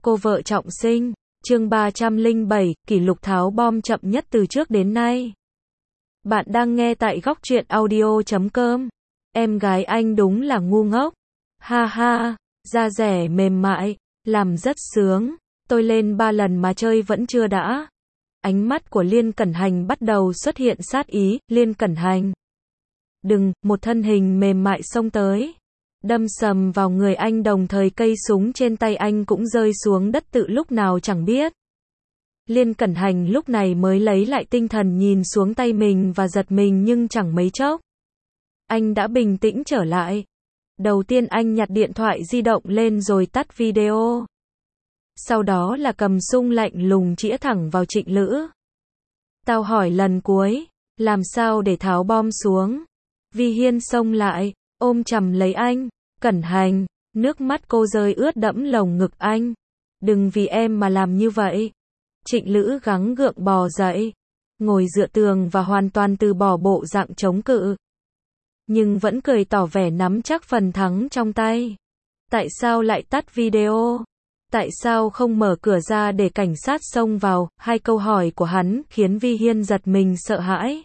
Cô vợ trọng sinh, chương 307, kỷ lục tháo bom chậm nhất từ trước đến nay. Bạn đang nghe tại góc truyện audio.com. Em gái anh đúng là ngu ngốc. Ha ha, da rẻ mềm mại, làm rất sướng. Tôi lên 3 lần mà chơi vẫn chưa đã. Ánh mắt của Liên Cẩn Hành bắt đầu xuất hiện sát ý. Liên Cẩn Hành. Đừng, một thân hình mềm mại xông tới. Đâm sầm vào người anh, đồng thời cây súng trên tay anh cũng rơi xuống đất tự lúc nào chẳng biết. Liên Cẩn Hành lúc này mới lấy lại tinh thần, nhìn xuống tay mình và giật mình, nhưng chẳng mấy chốc anh đã bình tĩnh trở lại. Đầu tiên anh nhặt điện thoại di động lên rồi tắt video. Sau đó là cầm súng lạnh lùng chĩa thẳng vào Trịnh Lữ. Tao hỏi lần cuối, làm sao để tháo bom xuống? Vi Hiên xông lại, ôm chầm lấy anh. Cẩn Hành, nước mắt cô rơi ướt đẫm lồng ngực anh. Đừng vì em mà làm như vậy. Trịnh Lữ gắng gượng bò dậy, ngồi dựa tường và hoàn toàn từ bỏ bộ dạng chống cự. Nhưng vẫn cười tỏ vẻ nắm chắc phần thắng trong tay. Tại sao lại tắt video? Tại sao không mở cửa ra để cảnh sát xông vào? Hai câu hỏi của hắn khiến Vi Hiên giật mình sợ hãi.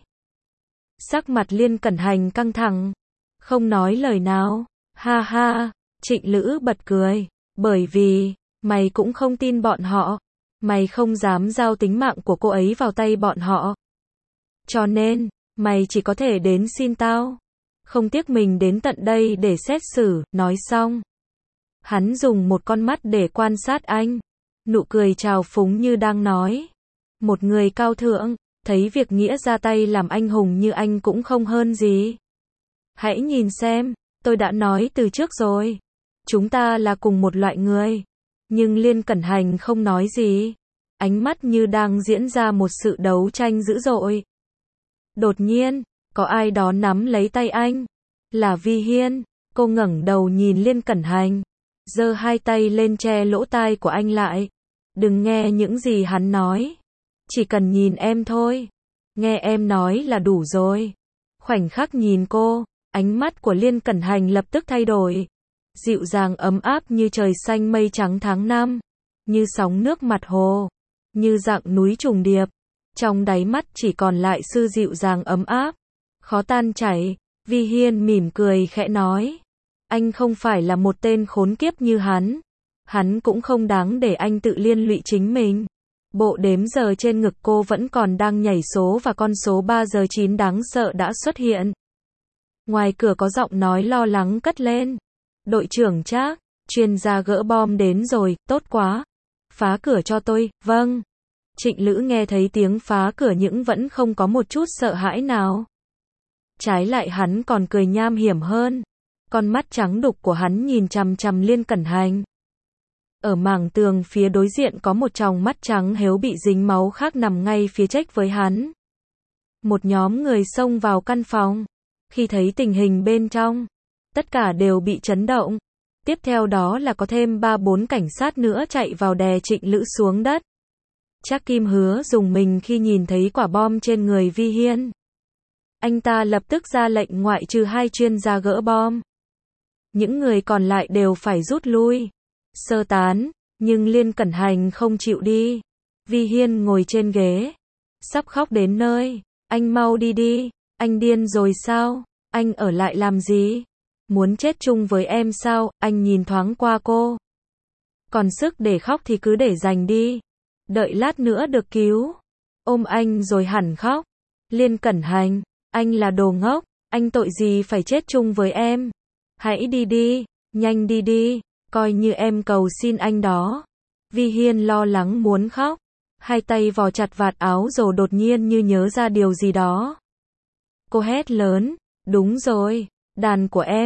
Sắc mặt Liên Cẩn Hành căng thẳng, không nói lời nào. Ha ha, Trịnh Lữ bật cười. Bởi vì, mày cũng không tin bọn họ. Mày không dám giao tính mạng của cô ấy vào tay bọn họ. Cho nên, mày chỉ có thể đến xin tao. Không tiếc mình đến tận đây để xét xử. Nói xong, hắn dùng một con mắt để quan sát anh. Nụ cười trào phúng như đang nói. Một người cao thượng, thấy việc nghĩa ra tay làm anh hùng như anh cũng không hơn gì. Hãy nhìn xem, tôi đã nói từ trước rồi. Chúng ta là cùng một loại người. Nhưng Liên Cẩn Hành không nói gì. Ánh mắt như đang diễn ra một sự đấu tranh dữ dội. Đột nhiên, có ai đó nắm lấy tay anh. Là Vi Hiên. Cô ngẩng đầu nhìn Liên Cẩn Hành, giơ hai tay lên che lỗ tai của anh lại. Đừng nghe những gì hắn nói. Chỉ cần nhìn em thôi. Nghe em nói là đủ rồi. Khoảnh khắc nhìn cô, ánh mắt của Liên Cẩn Hành lập tức thay đổi. Dịu dàng ấm áp như trời xanh mây trắng tháng năm. Như sóng nước mặt hồ. Như dạng núi trùng điệp. Trong đáy mắt chỉ còn lại sự dịu dàng ấm áp, khó tan chảy. Vi Hiên mỉm cười khẽ nói. Anh không phải là một tên khốn kiếp như hắn. Hắn cũng không đáng để anh tự liên lụy chính mình. Bộ đếm giờ trên ngực cô vẫn còn đang nhảy số và con số 3 giờ 9 đáng sợ đã xuất hiện. Ngoài cửa có giọng nói lo lắng cất lên. Đội trưởng Trác, chuyên gia gỡ bom đến rồi, tốt quá. Phá cửa cho tôi. Vâng. Trịnh Lữ nghe thấy tiếng phá cửa nhưng vẫn không có một chút sợ hãi nào. Trái lại hắn còn cười nham hiểm hơn. Con mắt trắng đục của hắn nhìn chằm chằm Liên Cẩn Hành. Ở mảng tường phía đối diện có một tròng mắt trắng héo bị dính máu khác nằm ngay phía trách với hắn. Một nhóm người xông vào căn phòng. Khi thấy tình hình bên trong, tất cả đều bị chấn động. Tiếp theo đó là có thêm 3-4 cảnh sát nữa chạy vào đè Trịnh Lữ xuống đất. Trác Kim Hứa dùng mình khi nhìn thấy quả bom trên người Vi Hiên. Anh ta lập tức ra lệnh ngoại trừ 2 chuyên gia gỡ bom. Những người còn lại đều phải rút lui, sơ tán, nhưng Liên Cẩn Hành không chịu đi. Vi Hiên ngồi trên ghế, sắp khóc đến nơi. Anh mau đi đi, anh điên rồi sao? Anh ở lại làm gì? Muốn chết chung với em sao? Anh nhìn thoáng qua cô. Còn sức để khóc thì cứ để dành đi. Đợi lát nữa được cứu. Ôm anh rồi hẳn khóc. Liên Cẩn Hành, anh là đồ ngốc. Anh tội gì phải chết chung với em? Hãy đi đi, nhanh đi đi. Coi như em cầu xin anh đó. Vi Hiên lo lắng muốn khóc. Hai tay vò chặt vạt áo rồi đột nhiên như nhớ ra điều gì đó. Cô hét lớn. Đúng rồi, đàn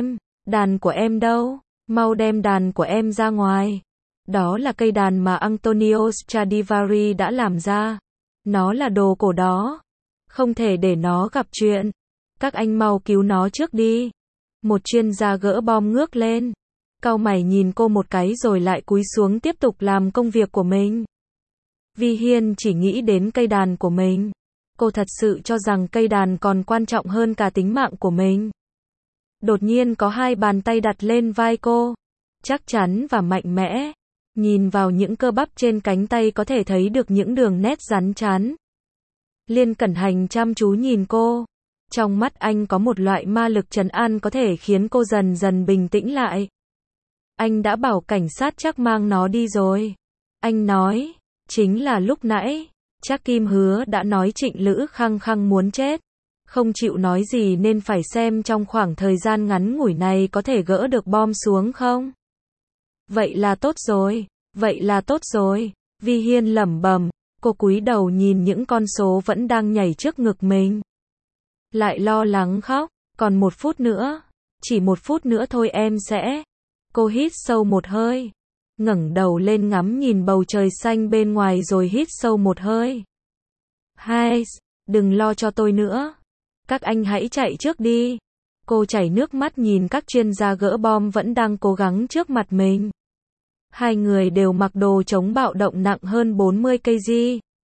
của em đâu? Mau đem đàn của em ra ngoài. Đó là cây đàn mà Antonio Stradivari đã làm ra. Nó là đồ cổ đó. Không thể để nó gặp chuyện. Các anh mau cứu nó trước đi. Một chuyên gia gỡ bom ngước lên. Cau mày nhìn cô một cái rồi lại cúi xuống tiếp tục làm công việc của mình. Vi Hiên chỉ nghĩ đến cây đàn của mình. Cô thật sự cho rằng cây đàn còn quan trọng hơn cả tính mạng của mình. Đột nhiên có 2 bàn tay đặt lên vai cô. Chắc chắn và mạnh mẽ. Nhìn vào những cơ bắp trên cánh tay có thể thấy được những đường nét rắn chắn. Liên Cẩn Hành chăm chú nhìn cô. Trong mắt anh có một loại ma lực trấn an có thể khiến cô dần dần bình tĩnh lại. Anh đã bảo cảnh sát chắc mang nó đi rồi. Anh nói, chính là lúc nãy, chắc Kim Hứa đã nói Trịnh Lữ khăng khăng muốn chết. Không chịu nói gì nên phải xem trong khoảng thời gian ngắn ngủi này có thể gỡ được bom xuống không? Vậy là tốt rồi, vậy là tốt rồi, Vi Hiên lẩm bẩm, cô cúi đầu nhìn những con số vẫn đang nhảy trước ngực mình. Lại lo lắng khóc, còn 1 phút nữa, chỉ 1 phút nữa thôi em sẽ. Cô hít sâu một hơi, ngẩng đầu lên ngắm nhìn bầu trời xanh bên ngoài rồi hít sâu một hơi. Hai, đừng lo cho tôi nữa. Các anh hãy chạy trước đi. Cô chảy nước mắt nhìn các chuyên gia gỡ bom vẫn đang cố gắng trước mặt mình. Hai người đều mặc đồ chống bạo động nặng hơn 40 kg.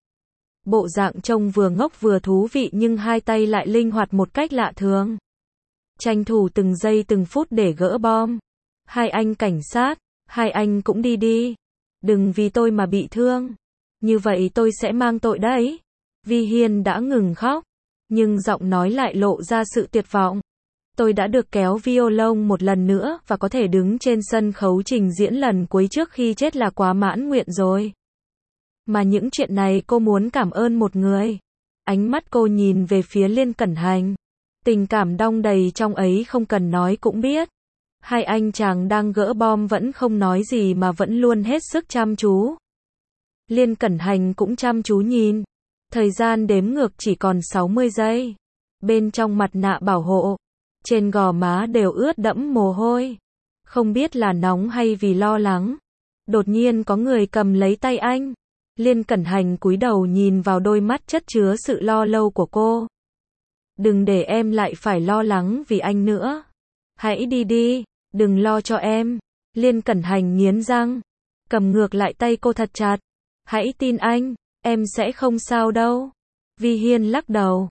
Bộ dạng trông vừa ngốc vừa thú vị nhưng hai tay lại linh hoạt một cách lạ thường. Tranh thủ từng giây từng phút để gỡ bom. Hai anh cảnh sát, hai anh cũng đi đi. Đừng vì tôi mà bị thương. Như vậy tôi sẽ mang tội đấy. Vi Hiên đã ngừng khóc, nhưng giọng nói lại lộ ra sự tuyệt vọng. Tôi đã được kéo violon một lần nữa và có thể đứng trên sân khấu trình diễn lần cuối trước khi chết là quá mãn nguyện rồi. Mà những chuyện này cô muốn cảm ơn một người. Ánh mắt cô nhìn về phía Liên Cẩn Hành. Tình cảm đong đầy trong ấy không cần nói cũng biết. Hai anh chàng đang gỡ bom vẫn không nói gì mà vẫn luôn hết sức chăm chú. Liên Cẩn Hành cũng chăm chú nhìn. Thời gian đếm ngược chỉ còn 60 giây. Bên trong mặt nạ bảo hộ, trên gò má đều ướt đẫm mồ hôi. Không biết là nóng hay vì lo lắng. Đột nhiên có người cầm lấy tay anh. Liên Cẩn Hành cúi đầu nhìn vào đôi mắt chất chứa sự lo âu của cô. Đừng để em lại phải lo lắng vì anh nữa. Hãy đi đi, đừng lo cho em. Liên Cẩn Hành nghiến răng, cầm ngược lại tay cô thật chặt. Hãy tin anh, em sẽ không sao đâu. Vi Hiên lắc đầu,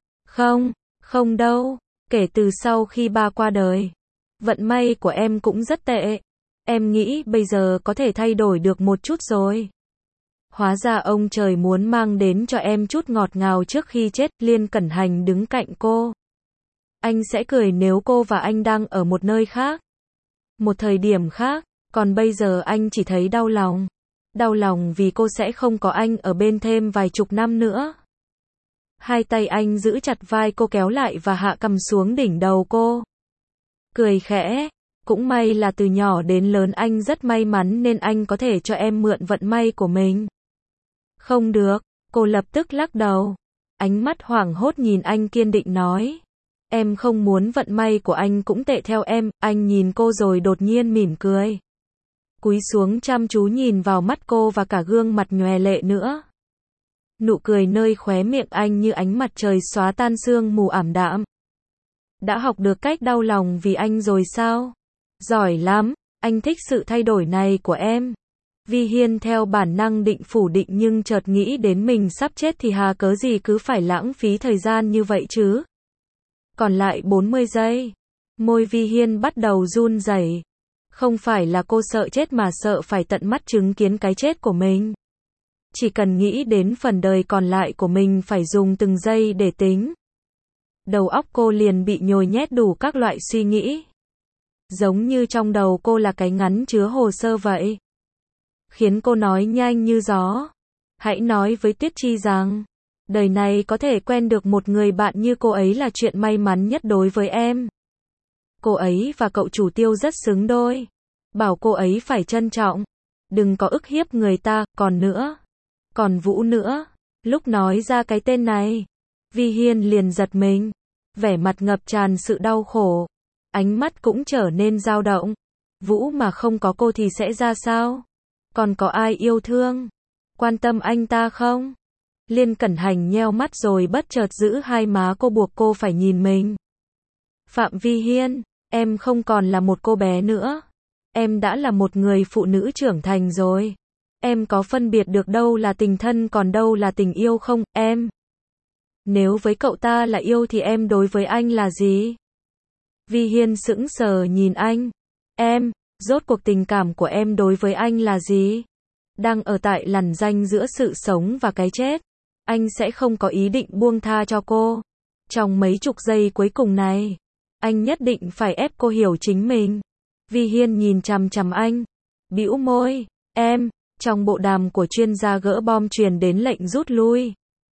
không đâu. Kể từ sau khi ba qua đời, vận may của em cũng rất tệ. Em nghĩ bây giờ có thể thay đổi được một chút rồi. Hóa ra ông trời muốn mang đến cho em chút ngọt ngào trước khi chết. Liên Cẩn Hành đứng cạnh cô. Anh sẽ cười nếu cô và anh đang ở một nơi khác, một thời điểm khác. Còn bây giờ anh chỉ thấy đau lòng. Đau lòng vì cô sẽ không có anh ở bên thêm vài chục năm nữa. Hai tay anh giữ chặt vai cô kéo lại và hạ cầm xuống đỉnh đầu cô. Cười khẽ, cũng may là từ nhỏ đến lớn anh rất may mắn nên anh có thể cho em mượn vận may của mình. Không được, cô lập tức lắc đầu. Ánh mắt hoảng hốt nhìn anh kiên định nói. Em không muốn vận may của anh cũng tệ theo em. Anh nhìn cô rồi đột nhiên mỉm cười. Cúi xuống chăm chú nhìn vào mắt cô và cả gương mặt nhòe lệ nữa. Nụ cười nơi khóe miệng anh như ánh mặt trời xóa tan sương mù ảm đạm. Đã học được cách đau lòng vì anh rồi sao? Giỏi lắm, anh thích sự thay đổi này của em. Vi Hiên theo bản năng định phủ định nhưng chợt nghĩ đến mình sắp chết thì hà cớ gì cứ phải lãng phí thời gian như vậy chứ. Còn lại 40 giây. Môi Vi Hiên bắt đầu run rẩy. Không phải là cô sợ chết mà sợ phải tận mắt chứng kiến cái chết của mình. Chỉ cần nghĩ đến phần đời còn lại của mình phải dùng từng giây để tính. Đầu óc cô liền bị nhồi nhét đủ các loại suy nghĩ. Giống như trong đầu cô là cái ngắn chứa hồ sơ vậy. Khiến cô nói nhanh như gió. Hãy nói với Tuyết Chi rằng, đời này có thể quen được một người bạn như cô ấy là chuyện may mắn nhất đối với em. Cô ấy và cậu chủ Tiêu rất xứng đôi. Bảo cô ấy phải trân trọng. Đừng có ức hiếp người ta, còn Vũ nữa. Lúc nói ra cái tên này, Vi Hiên liền giật mình. Vẻ mặt ngập tràn sự đau khổ. Ánh mắt cũng trở nên dao động. Vũ mà không có cô thì sẽ ra sao? Còn có ai yêu thương, quan tâm anh ta không? Liên Cẩn Hành nheo mắt rồi bất chợt giữ hai má cô buộc cô phải nhìn mình. Phạm Vi Hiên, em không còn là một cô bé nữa. Em đã là một người phụ nữ trưởng thành rồi. Em có phân biệt được đâu là tình thân còn đâu là tình yêu không, em? Nếu với cậu ta là yêu thì em đối với anh là gì? Vi Hiên sững sờ nhìn anh. Em, rốt cuộc tình cảm của em đối với anh là gì? đang ở tại lằn ranh giữa sự sống và cái chết. Anh sẽ không có ý định buông tha cho cô. Trong mấy chục giây cuối cùng này, anh nhất định phải ép cô hiểu chính mình. Vi Hiên nhìn chằm chằm anh, bĩu môi, em, trong bộ đàm của chuyên gia gỡ bom truyền đến lệnh rút lui.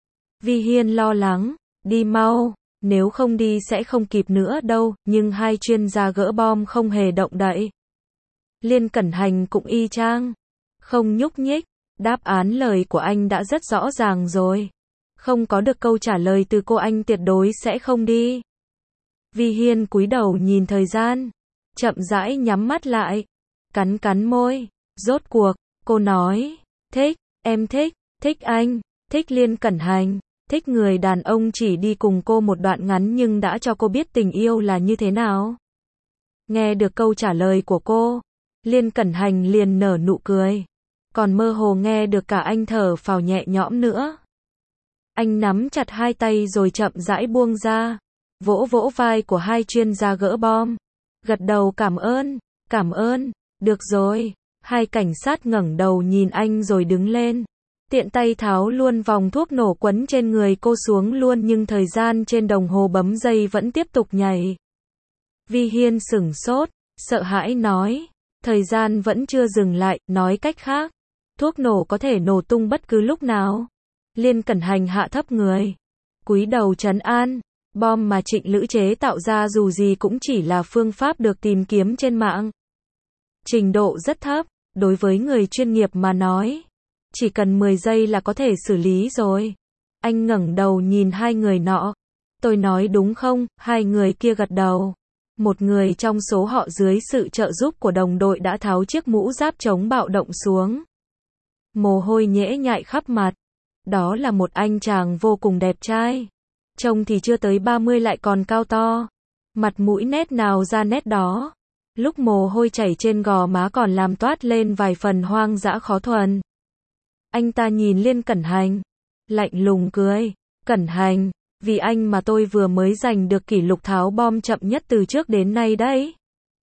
Vi Hiên lo lắng, đi mau, nếu không đi sẽ không kịp nữa đâu, nhưng hai chuyên gia gỡ bom không hề động đậy. Liên Cẩn Hành cũng y chang, không nhúc nhích, đáp án lời của anh đã rất rõ ràng rồi. Không có được câu trả lời từ cô anh tuyệt đối sẽ không đi. Vi Hiên cúi đầu nhìn thời gian, chậm rãi nhắm mắt lại, cắn cắn môi, rốt cuộc, cô nói, thích, em thích anh, thích Liên Cẩn Hành, thích người đàn ông chỉ đi cùng cô một đoạn ngắn nhưng đã cho cô biết tình yêu là như thế nào. Nghe được câu trả lời của cô, Liên Cẩn Hành liền nở nụ cười, còn mơ hồ nghe được cả anh thở phào nhẹ nhõm nữa. Anh nắm chặt hai tay rồi chậm rãi buông ra, vỗ vỗ vai của hai chuyên gia gỡ bom, gật đầu cảm ơn, được rồi. Hai cảnh sát ngẩng đầu nhìn anh rồi đứng lên, tiện tay tháo luôn vòng thuốc nổ quấn trên người cô xuống luôn nhưng thời gian trên đồng hồ bấm giây vẫn tiếp tục nhảy. Vi Hiên sửng sốt, sợ hãi nói, thời gian vẫn chưa dừng lại, nói cách khác, thuốc nổ có thể nổ tung bất cứ lúc nào. Liên Cẩn Hành hạ thấp người, cúi đầu trấn an, bom mà Trịnh Lữ chế tạo ra dù gì cũng chỉ là phương pháp được tìm kiếm trên mạng. Trình độ rất thấp, đối với người chuyên nghiệp mà nói, chỉ cần 10 giây là có thể xử lý rồi. Anh ngẩng đầu nhìn hai người nọ, tôi nói đúng không? Hai người kia gật đầu. Một người trong số họ dưới sự trợ giúp của đồng đội đã tháo chiếc mũ giáp chống bạo động xuống. Mồ hôi nhễ nhại khắp mặt. Đó là một anh chàng vô cùng đẹp trai. Trông thì chưa tới 30 lại còn cao to. Mặt mũi nét nào ra nét đó. Lúc mồ hôi chảy trên gò má còn làm toát lên vài phần hoang dã khó thuần. Anh ta nhìn Liên Cẩn Hành, lạnh lùng cười, Cẩn Hành, vì anh mà tôi vừa mới giành được kỷ lục tháo bom chậm nhất từ trước đến nay đấy.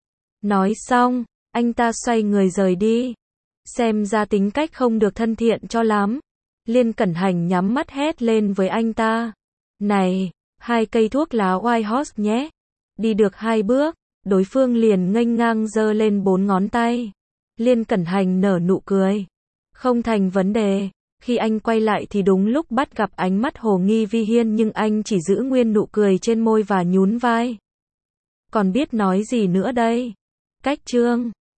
Nói xong, anh ta xoay người rời đi. Xem ra tính cách không được thân thiện cho lắm. Liên Cẩn Hành nhắm mắt hét lên với anh ta. Này, 2 cây thuốc lá White Horse nhé. Đi được 2 bước, đối phương liền nghênh ngang giơ lên 4 ngón tay. Liên Cẩn Hành nở nụ cười. Không thành vấn đề. Khi anh quay lại thì đúng lúc bắt gặp ánh mắt hồ nghi Vi Hiên nhưng anh chỉ giữ nguyên nụ cười trên môi và nhún vai. Còn biết nói gì nữa đây? Cách chương